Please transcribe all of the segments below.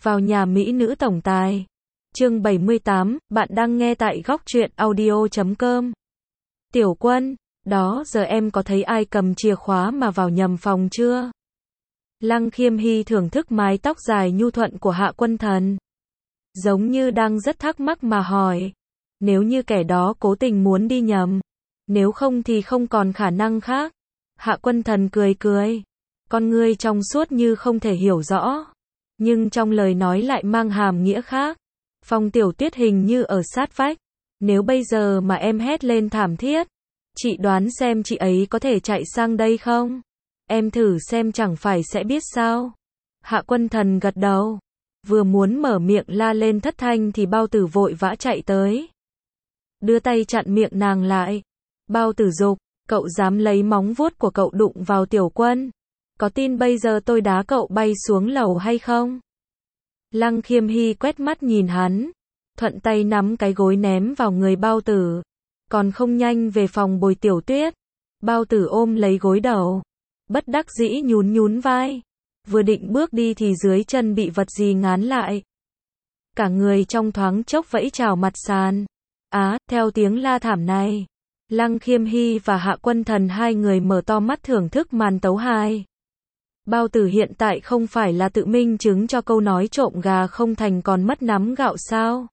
vào nhà mỹ nữ tổng tài. Chương 78, bạn đang nghe tại góc truyện audio.com. Tiểu Quân, đó giờ em có thấy ai cầm chìa khóa mà vào nhầm phòng chưa? Lăng Khiêm Hy thưởng thức mái tóc dài nhu thuận của Hạ Quân Thần. Giống như đang rất thắc mắc mà hỏi. Nếu như kẻ đó cố tình muốn đi nhầm, nếu không thì không còn khả năng khác. Hạ Quân Thần cười cười. Con ngươi trong suốt như không thể hiểu rõ. Nhưng trong lời nói lại mang hàm nghĩa khác. Phòng Tiểu Tuyết hình như ở sát vách. Nếu bây giờ mà em hét lên thảm thiết, chị đoán xem chị ấy có thể chạy sang đây không? Em thử xem chẳng phải sẽ biết sao? Hạ Quân Thần gật đầu. Vừa muốn mở miệng la lên thất thanh thì Bao Tử vội vã chạy tới. Đưa tay chặn miệng nàng lại. Bao Tử dục, cậu dám lấy móng vuốt của cậu đụng vào Tiểu Quân? Có tin bây giờ tôi đá cậu bay xuống lầu hay không? Lăng Khiêm Hy quét mắt nhìn hắn, thuận tay nắm cái gối ném vào người Bao Tử. Còn không nhanh về phòng bồi Tiểu Tuyết. Bao Tử ôm lấy gối đầu, bất đắc dĩ nhún nhún vai. Vừa định bước đi thì dưới chân bị vật gì ngán lại. Cả người trong thoáng chốc vẫy chào mặt sàn. Theo tiếng la thảm này, Lăng Khiêm Hy và Hạ Quân Thần hai người mở to mắt thưởng thức màn tấu hài. Bao Tử hiện tại không phải là tự minh chứng cho câu nói trộm gà không thành còn mất nắm gạo sao?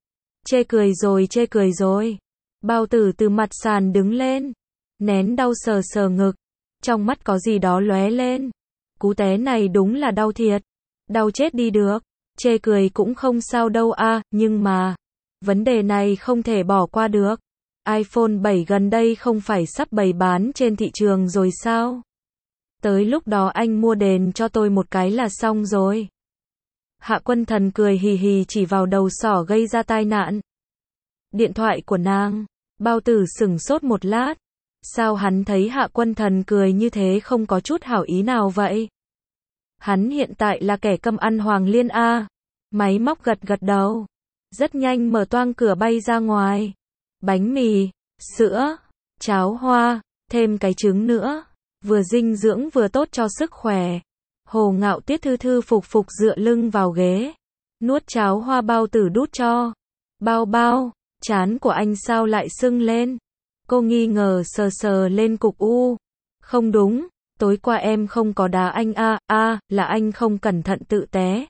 Chê cười rồi. Bao Tử từ mặt sàn đứng lên, nén đau sờ sờ ngực, trong mắt có gì đó lóe lên. Cú té này đúng là đau thiệt, đau chết đi được. Chê cười cũng không sao đâu nhưng mà, vấn đề này không thể bỏ qua được. iPhone 7 gần đây không phải sắp bày bán trên thị trường rồi sao? Tới lúc đó anh mua đền cho tôi một cái là xong rồi. Hạ Quân Thần cười hì hì chỉ vào đầu sỏ gây ra tai nạn. Điện thoại của nàng. Bao Tử sửng sốt một lát. Sao hắn thấy Hạ Quân Thần cười như thế không có chút hảo ý nào vậy? Hắn hiện tại là kẻ câm ăn Hoàng Liên Máy móc gật gật đầu. Rất nhanh mở toang cửa bay ra ngoài. Bánh mì, sữa, cháo hoa, thêm cái trứng nữa. Vừa dinh dưỡng vừa tốt cho sức khỏe. Hồ Ngạo Tuyết thư thư phục phục dựa lưng vào ghế. Nuốt cháo hoa Bao Tử đút cho. Bao, trán của anh sao lại sưng lên? Cô nghi ngờ sờ sờ lên cục u. Không đúng, tối qua em không có đá anh là anh không cẩn thận tự té.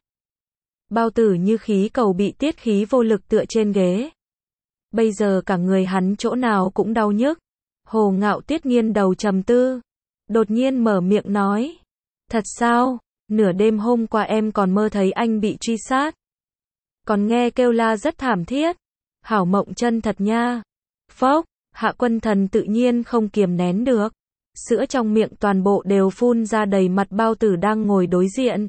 Bao Tử như khí cầu bị tiết khí vô lực tựa trên ghế. Bây giờ cả người hắn chỗ nào cũng đau nhức. Hồ Ngạo Tuyết nghiêng đầu trầm tư. Đột nhiên mở miệng nói. Thật sao? Nửa đêm hôm qua em còn mơ thấy anh bị truy sát. Còn nghe kêu la rất thảm thiết. Hảo mộng chân thật nha. Phốc, Hạ Quân Thần tự nhiên không kiềm nén được. Sữa trong miệng toàn bộ đều phun ra đầy mặt Bao Tử đang ngồi đối diện.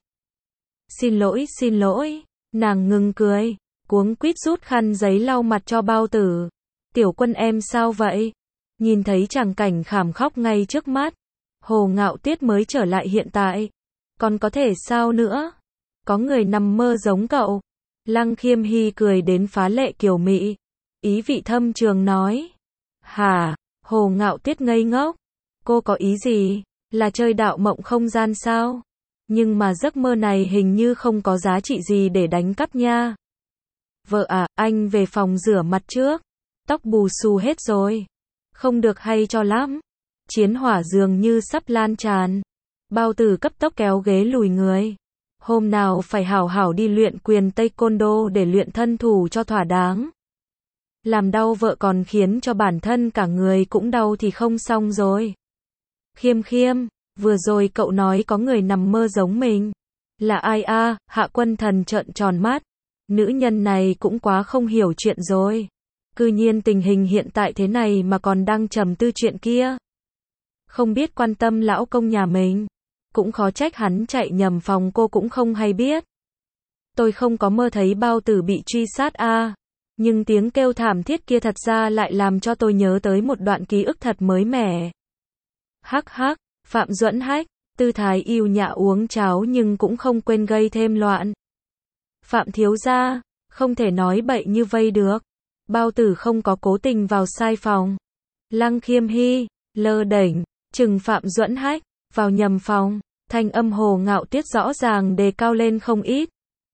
Xin lỗi. Nàng ngừng cười, cuống quýt rút khăn giấy lau mặt cho Bao Tử. Tiểu Quân em sao vậy? Nhìn thấy tràng cảnh khảm khóc ngay trước mắt. Hồ Ngạo Tuyết mới trở lại hiện tại. Còn có thể sao nữa? Có người nằm mơ giống cậu. Lăng Khiêm Hy cười đến phá lệ kiều mị. Ý vị thâm trường nói. Hả? Hồ Ngạo Tuyết ngây ngốc. Cô có ý gì? Là chơi đạo mộng không gian sao? Nhưng mà giấc mơ này hình như không có giá trị gì để đánh cắp nha. Vợ anh về phòng rửa mặt trước. Tóc bù xù hết rồi. Không được hay cho lắm. Chiến hỏa dường như sắp lan tràn. Bao Tử cấp tốc kéo ghế lùi người. Hôm nào phải hảo hảo đi luyện quyền taekwondo để luyện thân thủ cho thỏa đáng. Làm đau vợ còn khiến cho bản thân cả người cũng đau thì không xong rồi. Khiêm, vừa rồi cậu nói có người nằm mơ giống mình. Là ai Hạ Quân Thần trợn tròn mắt. Nữ nhân này cũng quá không hiểu chuyện rồi. Cư nhiên tình hình hiện tại thế này mà còn đang trầm tư chuyện kia. Không biết quan tâm lão công nhà mình. Cũng khó trách hắn chạy nhầm phòng cô cũng không hay biết. Tôi không có mơ thấy Bao Tử bị truy sát nhưng tiếng kêu thảm thiết kia thật ra lại làm cho tôi nhớ tới một đoạn ký ức thật mới mẻ. Hắc, Phạm Duẫn Hách, tư thái yêu nhã uống cháo nhưng cũng không quên gây thêm loạn. Phạm thiếu gia, không thể nói bậy như vây được. Bao Tử không có cố tình vào sai phòng. Lăng Khiêm Hy, lơ đễnh, chừng Phạm Duẫn Hách, vào nhầm phòng. Thanh âm Hồ Ngạo Tuyết rõ ràng đề cao lên không ít.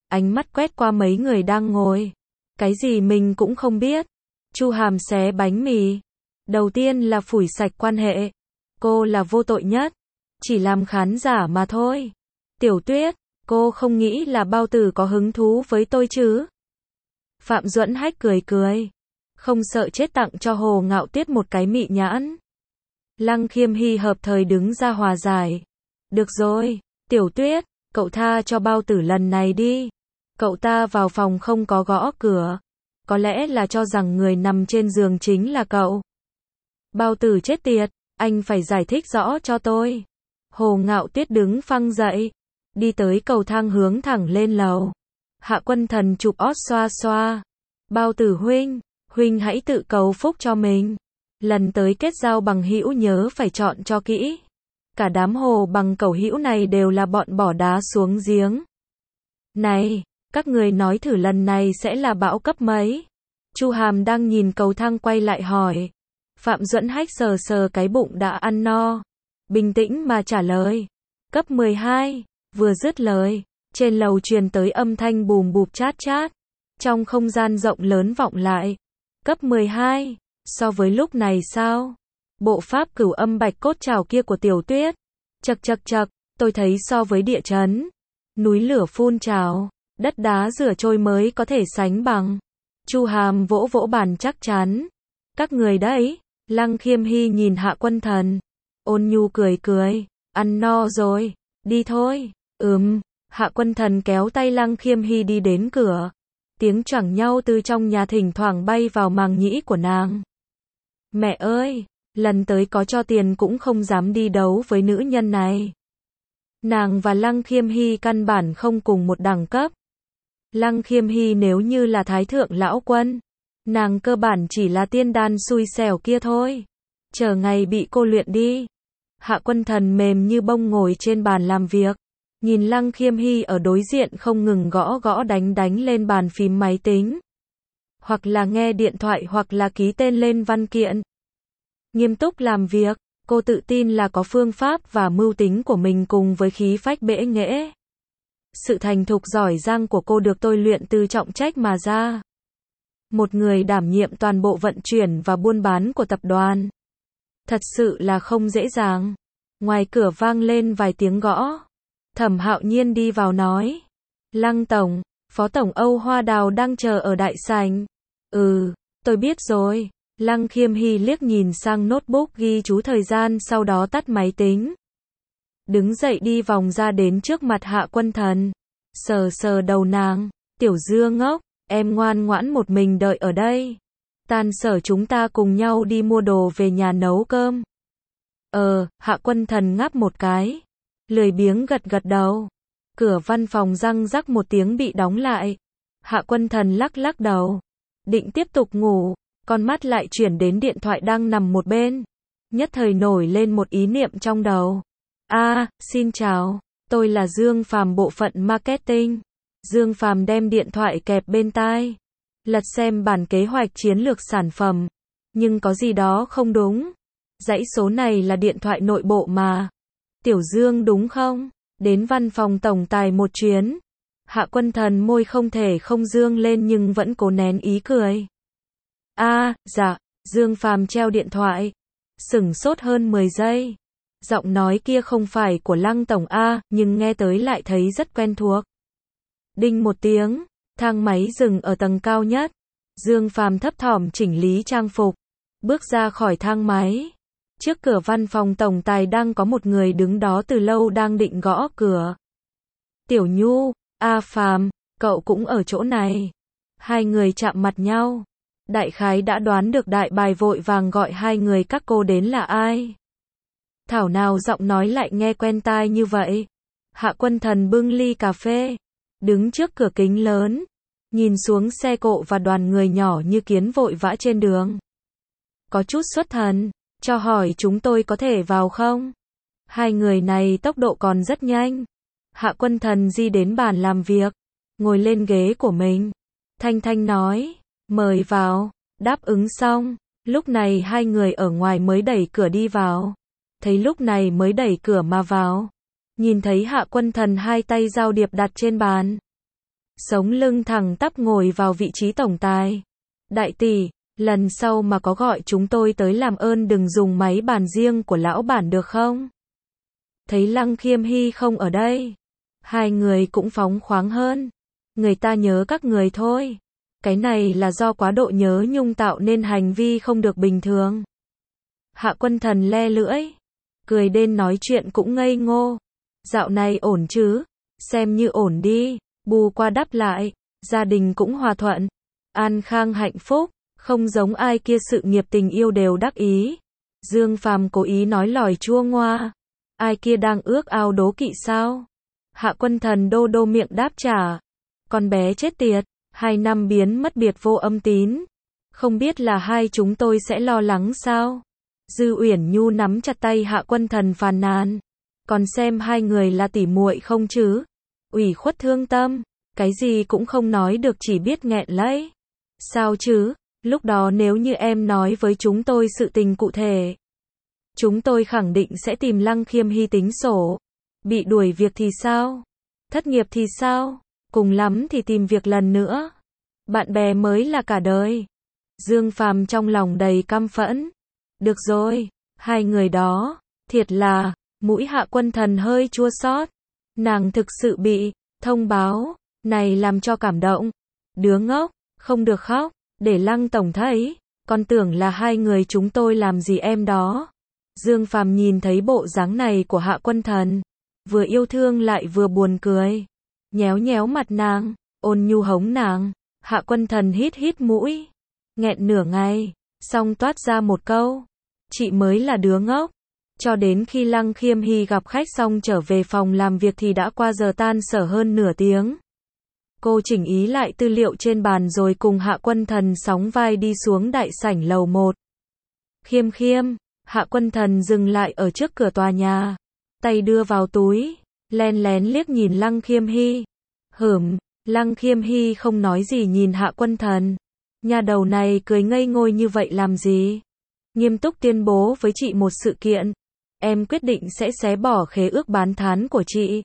ánh mắt quét qua mấy người đang ngồi. Cái gì mình cũng không biết. Chu Hàm xé bánh mì. Đầu tiên là phủi sạch quan hệ. Cô là vô tội nhất. Chỉ làm khán giả mà thôi. Tiểu Tuyết, cô không nghĩ là Bao Tử có hứng thú với tôi chứ? Phạm Duẫn Hách cười cười. Không sợ chết tặng cho Hồ Ngạo Tuyết một cái mị nhãn. Lăng Khiêm Hy hợp thời đứng ra hòa giải. Được rồi, Tiểu Tuyết, cậu tha cho Bao Tử lần này đi. Cậu ta vào phòng không có gõ cửa. Có lẽ là cho rằng người nằm trên giường chính là cậu. Bao Tử chết tiệt, anh phải giải thích rõ cho tôi. Hồ Ngạo Tuyết đứng phăng dậy. Đi tới cầu thang hướng thẳng lên lầu. Hạ Quân Thần chụp ót xoa xoa. Bao Tử huynh hãy tự cầu phúc cho mình. Lần tới kết giao bằng hữu nhớ phải chọn cho kỹ. Cả đám hồ bằng cẩu hữu này đều là bọn bỏ đá xuống giếng. Này, các người nói thử lần này sẽ là bão cấp mấy? Chu Hàm đang nhìn cầu thang quay lại hỏi. Phạm Duẫn Hách sờ sờ cái bụng đã ăn no. Bình tĩnh mà trả lời. Cấp 12, vừa dứt lời. Trên lầu truyền tới âm thanh bùm bụp chát chát. Trong không gian rộng lớn vọng lại. Cấp 12, so với lúc này sao? Bộ pháp cửu âm bạch cốt trảo kia của Tiểu Tuyết. Chậc chậc chậc, tôi thấy so với địa chấn, núi lửa phun trào, đất đá rửa trôi mới có thể sánh bằng. Chu Hàm vỗ vỗ bàn chắc chắn. Các người đấy. Lăng Khiêm Hy nhìn Hạ Quân Thần. Ôn nhu cười cười. Ăn no rồi. Đi thôi. Hạ Quân Thần kéo tay Lăng Khiêm Hy đi đến cửa. Tiếng choảng nhau từ trong nhà thỉnh thoảng bay vào màng nhĩ của nàng. Mẹ ơi, lần tới có cho tiền cũng không dám đi đấu với nữ nhân này. Nàng và Lăng Khiêm Hy căn bản không cùng một đẳng cấp. Lăng Khiêm Hy nếu như là thái thượng lão quân, nàng cơ bản chỉ là tiên đan xui xẻo kia thôi. Chờ ngày bị cô luyện đi. Hạ Quân Thần mềm như bông ngồi trên bàn làm việc. Nhìn Lăng Khiêm Hy ở đối diện không ngừng gõ gõ đánh lên bàn phím máy tính. Hoặc là nghe điện thoại hoặc là ký tên lên văn kiện. Nghiêm túc làm việc, cô tự tin là có phương pháp và mưu tính của mình cùng với khí phách bẽ nghễ. Sự thành thục giỏi giang của cô được tôi luyện từ trọng trách mà ra. Một người đảm nhiệm toàn bộ vận chuyển và buôn bán của tập đoàn. Thật sự là không dễ dàng. Ngoài cửa vang lên vài tiếng gõ. Thẩm Hạo Nhiên đi vào nói. Lăng Tổng, Phó Tổng Âu Hoa Đào đang chờ ở đại sảnh. Tôi biết rồi. Lăng Khiêm Hy liếc nhìn sang notebook ghi chú thời gian sau đó tắt máy tính. Đứng dậy đi vòng ra đến trước mặt Hạ Quân Thần. Sờ sờ đầu nàng. Tiểu dưa ngốc, em ngoan ngoãn một mình đợi ở đây. Tan sở chúng ta cùng nhau đi mua đồ về nhà nấu cơm. Hạ Quân Thần ngáp một cái. Lười biếng gật gật đầu. Cửa văn phòng răng rắc một tiếng bị đóng lại. Hạ Quân Thần lắc lắc đầu. Định tiếp tục ngủ. Con mắt lại chuyển đến điện thoại đang nằm một bên. Nhất thời nổi lên một ý niệm trong đầu. Xin chào. Tôi là Dương Phàm bộ phận marketing. Dương Phàm đem điện thoại kẹp bên tai. Lật xem bản kế hoạch chiến lược sản phẩm. Nhưng có gì đó không đúng. Dãy số này là điện thoại nội bộ mà. Tiểu Dương đúng không? Đến văn phòng tổng tài một chuyến. Hạ Quân Thần môi không thể không dương lên nhưng vẫn cố nén ý cười. Dạ. Dương Phàm treo điện thoại. Sửng sốt hơn 10 giây. Giọng nói kia không phải của Lăng Tổng nhưng nghe tới lại thấy rất quen thuộc. Đinh một tiếng, thang máy dừng ở tầng cao nhất. Dương Phàm thấp thỏm chỉnh lý trang phục, bước ra khỏi thang máy. Trước cửa văn phòng tổng tài đang có một người đứng đó từ lâu đang định gõ cửa. Tiểu Nhu, Phàm, cậu cũng ở chỗ này. Hai người chạm mặt nhau. Đại khái đã đoán được đại bài vội vàng gọi hai người các cô đến là ai. Thảo nào giọng nói lại nghe quen tai như vậy. Hạ Quân Thần bưng ly cà phê, đứng trước cửa kính lớn, nhìn xuống xe cộ và đoàn người nhỏ như kiến vội vã trên đường. Có chút xuất thần, cho hỏi chúng tôi có thể vào không? Hai người này tốc độ còn rất nhanh. Hạ Quân Thần di đến bàn làm việc, ngồi lên ghế của mình. Thanh thanh nói, mời vào, đáp ứng xong. Lúc này hai người ở ngoài mới đẩy cửa đi vào. Thấy lúc này mới đẩy cửa mà vào. Nhìn thấy Hạ Quân Thần hai tay giao điệp đặt trên bàn. sống lưng thẳng tắp ngồi vào vị trí tổng tài. Đại tỷ, lần sau mà có gọi chúng tôi tới làm ơn đừng dùng máy bàn riêng của lão bản được không? Thấy Lăng Khiêm Hy không ở đây, hai người cũng phóng khoáng hơn. Người ta nhớ các người thôi. Cái này là do quá độ nhớ nhung tạo nên hành vi không được bình thường. Hạ Quân Thần le lưỡi, cười đến nói chuyện cũng ngây ngô. Dạo này ổn chứ? Xem như ổn đi. Bù qua đắp lại, gia đình cũng hòa thuận, an khang hạnh phúc, không giống ai kia sự nghiệp tình yêu đều đắc ý. Dương Phàm cố ý nói lòi chua ngoa. Ai kia đang ước ao đố kỵ sao? Hạ Quân Thần đô đô miệng đáp trả. Con bé chết tiệt, 2 năm biến mất biệt vô âm tín. Không biết là hai chúng tôi sẽ lo lắng sao? Dư Uyển Nhu nắm chặt tay Hạ Quân Thần phàn nàn. Còn xem hai người là tỉ muội không chứ? Ủy khuất thương tâm, cái gì cũng không nói được chỉ biết nghẹn lấy. Sao chứ? Lúc đó nếu như em nói với chúng tôi sự tình cụ thể, chúng tôi khẳng định sẽ tìm Lăng Khiêm Hy tính sổ. Bị đuổi việc thì sao? Thất nghiệp thì sao? Cùng lắm thì tìm việc lần nữa. Bạn bè mới là cả đời. Dương Phàm trong lòng đầy căm phẫn. Được rồi, hai người đó, thiệt là, mũi Hạ Quân Thần hơi chua xót. Nàng thực sự bị thông báo này làm cho cảm động. Đứa ngốc, không được khóc, để Lăng tổng thấy, con tưởng là hai người chúng tôi làm gì em đó. Dương Phàm nhìn thấy bộ dáng này của Hạ Quân Thần, vừa yêu thương lại vừa buồn cười. Nhéo nhéo mặt nàng, ôn nhu hống nàng. Hạ Quân Thần hít hít mũi, nghẹn nửa ngày, xong toát ra một câu. Chị mới là đứa ngốc. Cho đến khi Lăng Khiêm Hy gặp khách xong trở về phòng làm việc thì đã qua giờ tan sở hơn nửa tiếng. Cô chỉnh ý lại tư liệu trên bàn rồi cùng Hạ Quân Thần sóng vai đi xuống đại sảnh lầu 1. Khiêm Khiêm, Hạ Quân Thần dừng lại ở trước cửa tòa nhà, tay đưa vào túi, len lén liếc nhìn Lăng Khiêm Hy. Lăng Khiêm Hy không nói gì nhìn Hạ Quân Thần. Nhà đầu này cười ngây ngôi như vậy làm gì? Nghiêm túc tuyên bố với chị một sự kiện. Em quyết định sẽ xé bỏ khế ước bán thán của chị.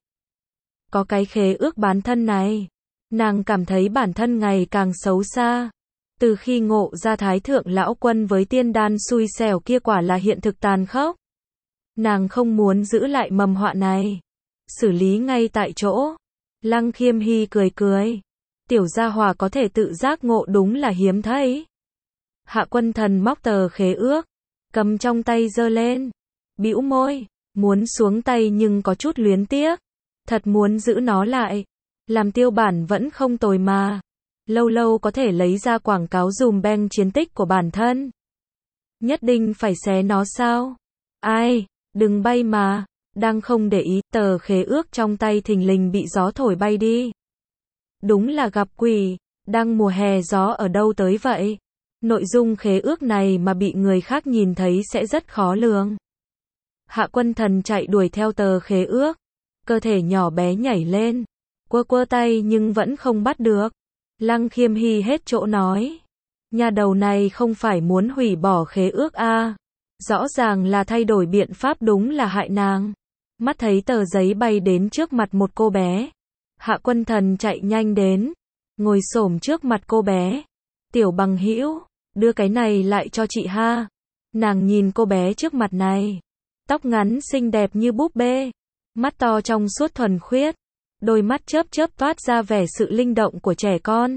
Có cái khế ước bán thân này, nàng cảm thấy bản thân ngày càng xấu xa. Từ khi ngộ ra Thái Thượng Lão Quân với tiên đan xui xẻo kia quả là hiện thực tàn khốc. Nàng không muốn giữ lại mầm họa này. Xử lý ngay tại chỗ. Lăng Khiêm Hy cười cười. Tiểu gia hòa có thể tự giác ngộ đúng là hiếm thấy. Hạ Quân Thần móc tờ khế ước, cầm trong tay giơ lên. Bĩu môi, muốn xuống tay nhưng có chút luyến tiếc. Thật muốn giữ nó lại. Làm tiêu bản vẫn không tồi mà. Lâu lâu có thể lấy ra quảng cáo dùm beng chiến tích của bản thân. Nhất định phải xé nó sao? Ai, đừng bay mà. Đang không để ý, tờ khế ước trong tay thình lình bị gió thổi bay đi. Đúng là gặp quỷ, đang mùa hè gió ở đâu tới vậy? Nội dung khế ước này mà bị người khác nhìn thấy sẽ rất khó lường. Hạ Quân Thần chạy đuổi theo tờ khế ước, cơ thể nhỏ bé nhảy lên, quơ tay nhưng vẫn không bắt được. Lăng Khiêm Hy hết chỗ nói. Nhà đầu này không phải muốn hủy bỏ khế ước à? Rõ ràng là thay đổi biện pháp, đúng là hại nàng. Mắt thấy tờ giấy bay đến trước mặt một cô bé. Hạ Quân Thần chạy nhanh đến, ngồi xổm trước mặt cô bé. Tiểu Bằng Hữu, đưa cái này lại cho chị ha. Nàng nhìn cô bé trước mặt này, tóc ngắn xinh đẹp như búp bê, mắt to trong suốt thuần khiết, đôi mắt chớp chớp toát ra vẻ sự linh động của trẻ con.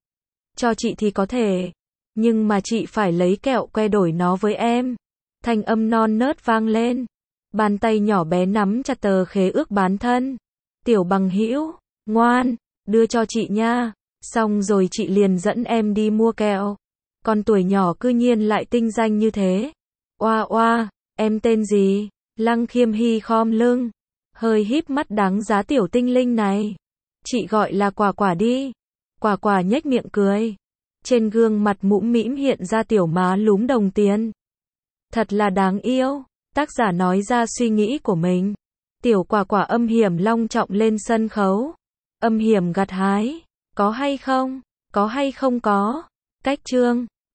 Cho chị thì có thể, nhưng mà chị phải lấy kẹo que đổi nó với em. Thanh âm non nớt vang lên, bàn tay nhỏ bé nắm chặt tờ khế ước bán thân. Tiểu Bằng Hữu, ngoan, đưa cho chị nha, xong rồi chị liền dẫn em đi mua kẹo. Con tuổi nhỏ cư nhiên lại tinh danh như thế. Oa oa, em tên gì? Lăng Khiêm Hy khom lưng, hơi híp mắt đáng giá tiểu tinh linh này. Chị gọi là Quả Quả đi. Quả Quả nhếch miệng cười. Trên gương mặt mũm mĩm hiện ra tiểu má lúm đồng tiền. Thật là đáng yêu. Tác giả nói ra suy nghĩ của mình. Tiểu Quả Quả âm hiểm long trọng lên sân khấu. Âm hiểm gặt hái. Có hay không? Có hay không có? Cách chương